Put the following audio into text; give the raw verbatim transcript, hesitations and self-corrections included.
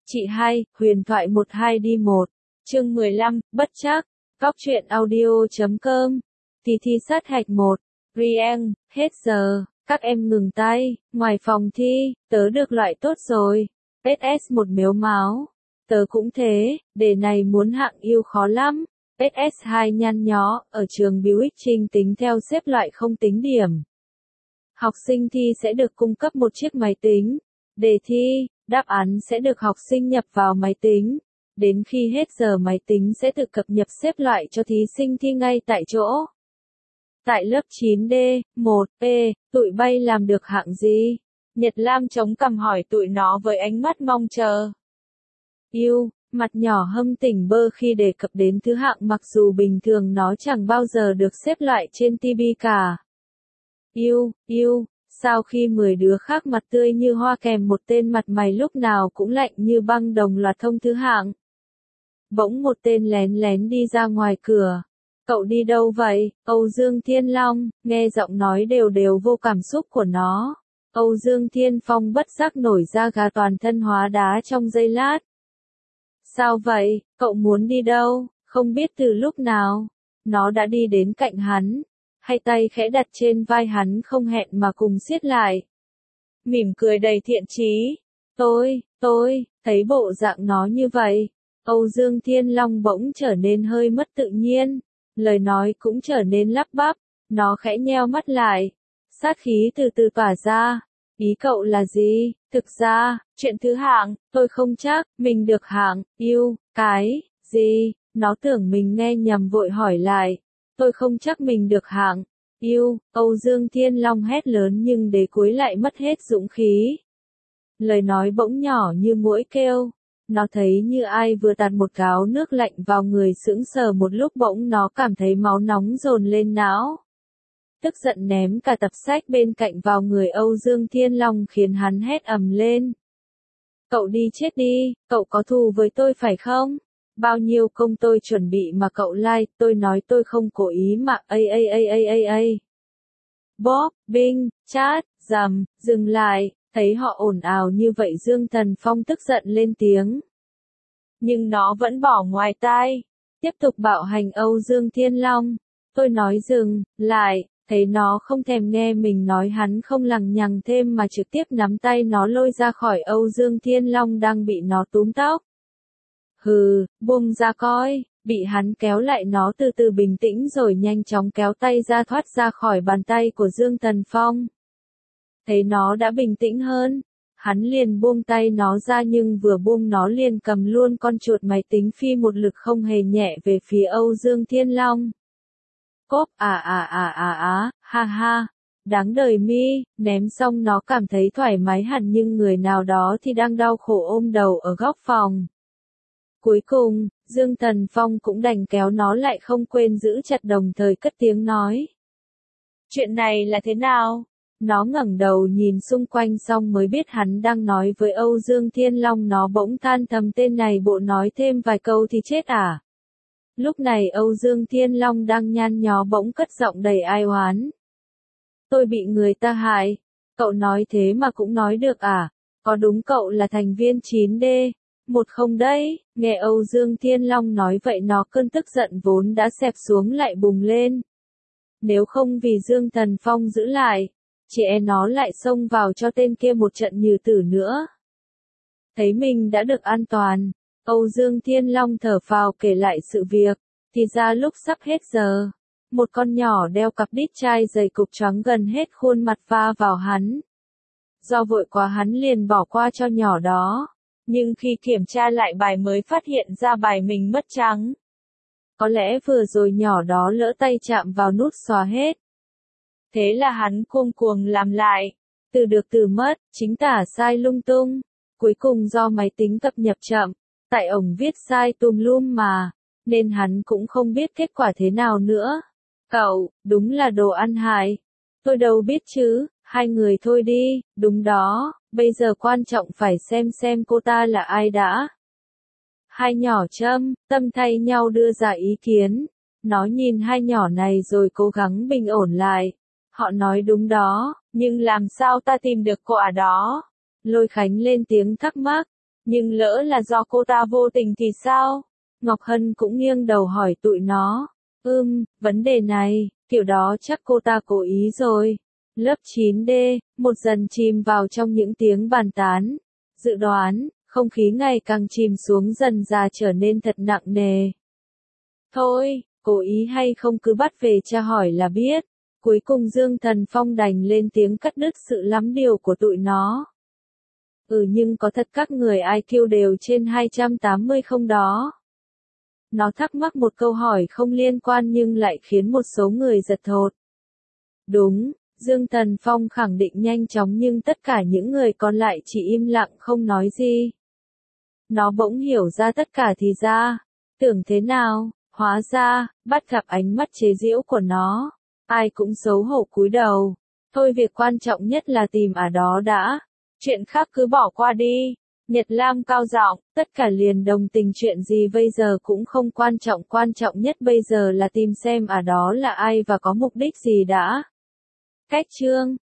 Chị hai, huyền thoại một hai đi một. Chương mười lăm, bất trắc. Góc truyện audio chấm com. Kỳ thi sát hạch một. Rieng, hết giờ, các em ngừng tay, ngoài phòng thi, tớ được loại tốt rồi. ét ét một mếu máo. Tớ cũng thế, đề này muốn hạng yêu khó lắm. ét ét hai nhăn nhó, ở trường Buick Trinh tính theo xếp loại không tính điểm. Học sinh thi sẽ được cung cấp một chiếc máy tính. Đề thi, đáp án sẽ được học sinh nhập vào máy tính. Đến khi hết giờ máy tính sẽ tự cập nhật xếp loại cho thí sinh thi ngay tại chỗ. Tại lớp chín D, một E, tụi bay làm được hạng gì? Nhật Lam chống cằm hỏi tụi nó với ánh mắt mong chờ. Yêu, mặt nhỏ hâm tỉnh bơ khi đề cập đến thứ hạng mặc dù bình thường nó chẳng bao giờ được xếp loại trên ti vi cả. Yêu, yêu, sao khi mười đứa khác mặt tươi như hoa kèm một tên mặt mày lúc nào cũng lạnh như băng đồng loạt thông thứ hạng. Bỗng một tên lén lén đi ra ngoài cửa. Cậu đi đâu vậy? Âu Dương Thiên Long, nghe giọng nói đều đều vô cảm xúc của nó. Âu Dương Thiên Phong bất giác nổi da gà toàn thân hóa đá trong giây lát. Sao vậy? Cậu muốn đi đâu? Không biết từ lúc nào. Nó đã đi đến cạnh hắn. Hai tay khẽ đặt trên vai hắn không hẹn mà cùng siết lại. Mỉm cười đầy thiện chí. Tôi, tôi, thấy bộ dạng nó như vậy. Âu Dương Thiên Long bỗng trở nên hơi mất tự nhiên. Lời nói cũng trở nên lắp bắp. Nó khẽ nheo mắt lại. Sát khí từ từ tỏa ra. Ý cậu là gì? Thực ra, chuyện thứ hạng, tôi không chắc, mình được hạng, yêu, cái, gì? Nó tưởng mình nghe nhầm vội hỏi lại. Tôi không chắc mình được hạng, yêu, Âu Dương Thiên Long hét lớn nhưng để cuối lại mất hết dũng khí. Lời nói bỗng nhỏ như muỗi kêu. Nó thấy như ai vừa tạt một gáo nước lạnh vào người sững sờ một lúc bỗng nó cảm thấy máu nóng dồn lên não. Tức giận ném cả tập sách bên cạnh vào người Âu Dương Thiên Long khiến hắn hét ầm lên. Cậu đi chết đi, cậu có thù với tôi phải không? Bao nhiêu công tôi chuẩn bị mà cậu like, tôi nói tôi không cố ý mà a a a a a a. Bob, Bing, chat, dầm, dừng lại, thấy họ ồn ào như vậy Dương Thần Phong tức giận lên tiếng. Nhưng nó vẫn bỏ ngoài tai, tiếp tục bạo hành Âu Dương Thiên Long. Tôi nói dừng, lại, thấy nó không thèm nghe mình nói hắn không lằng nhằng thêm mà trực tiếp nắm tay nó lôi ra khỏi Âu Dương Thiên Long đang bị nó túm tóc. Hừ, buông ra coi, bị hắn kéo lại nó từ từ bình tĩnh rồi nhanh chóng kéo tay ra thoát ra khỏi bàn tay của Dương Thần Phong. Thấy nó đã bình tĩnh hơn, hắn liền buông tay nó ra nhưng vừa buông nó liền cầm luôn con chuột máy tính phi một lực không hề nhẹ về phía Âu Dương Thiên Long. Cốp à à à à á, ha ha, đáng đời mi, ném xong nó cảm thấy thoải mái hẳn nhưng người nào đó thì đang đau khổ ôm đầu ở góc phòng. Cuối cùng, Dương Thần Phong cũng đành kéo nó lại không quên giữ chặt đồng thời cất tiếng nói. Chuyện này là thế nào? Nó ngẩng đầu nhìn xung quanh xong mới biết hắn đang nói với Âu Dương Thiên Long. Nó bỗng than thầm tên này bộ nói thêm vài câu thì chết à? Lúc này Âu Dương Thiên Long đang nhăn nhó bỗng cất giọng đầy ai oán. Tôi bị người ta hại. Cậu nói thế mà cũng nói được à? Có đúng cậu là thành viên chín D? Một không đấy, nghe Âu Dương Thiên Long nói vậy nó cơn tức giận vốn đã xẹp xuống lại bùng lên. Nếu không vì Dương Thần Phong giữ lại, chị e nó lại xông vào cho tên kia một trận nhừ tử nữa. Thấy mình đã được an toàn, Âu Dương Thiên Long thở phào kể lại sự việc, thì ra lúc sắp hết giờ, một con nhỏ đeo cặp đít chai dày cục trắng gần hết khuôn mặt va vào hắn. Do vội quá hắn liền bỏ qua cho nhỏ đó, nhưng khi kiểm tra lại bài mới phát hiện ra bài mình mất trắng. Có lẽ vừa rồi nhỏ đó lỡ tay chạm vào nút xóa hết. Thế là hắn cuống cuồng làm lại, từ được từ mất, chính tả sai lung tung. Cuối cùng do máy tính cập nhật chậm, tại ổng viết sai tùm lum mà, nên hắn cũng không biết kết quả thế nào nữa. Cậu, đúng là đồ ăn hại. Tôi đâu biết chứ, hai người thôi đi, đúng đó, bây giờ quan trọng phải xem xem cô ta là ai đã. Hai nhỏ châm, tâm thay nhau đưa ra ý kiến. Nó nhìn hai nhỏ này rồi cố gắng bình ổn lại. Họ nói đúng đó, nhưng làm sao ta tìm được quả đó? Lôi Khánh lên tiếng thắc mắc. Nhưng lỡ là do cô ta vô tình thì sao? Ngọc Hân cũng nghiêng đầu hỏi tụi nó. Ừm, vấn đề này, kiểu đó chắc cô ta cố ý rồi. Lớp chín D, một dần chìm vào trong những tiếng bàn tán. Dự đoán, không khí ngày càng chìm xuống dần dà trở nên thật nặng nề. Thôi, cố ý hay không cứ bắt về tra hỏi là biết. Cuối cùng Dương Thần Phong đành lên tiếng cắt đứt sự lắm điều của tụi nó. Ừ nhưng có thật các người i kiu đều trên hai trăm tám mươi không đó? Nó thắc mắc một câu hỏi không liên quan nhưng lại khiến một số người giật thót. Đúng, Dương Thần Phong khẳng định nhanh chóng nhưng tất cả những người còn lại chỉ im lặng không nói gì. Nó bỗng hiểu ra tất cả thì ra. Tưởng thế nào, hóa ra, bắt gặp ánh mắt chế giễu của nó. Ai cũng xấu hổ cúi đầu. Thôi việc quan trọng nhất là tìm ở đó đã. Chuyện khác cứ bỏ qua đi. Nhật Lam cao giọng, tất cả liền đồng tình chuyện gì bây giờ cũng không quan trọng. Quan trọng nhất bây giờ là tìm xem ở đó là ai và có mục đích gì đã. Cách chương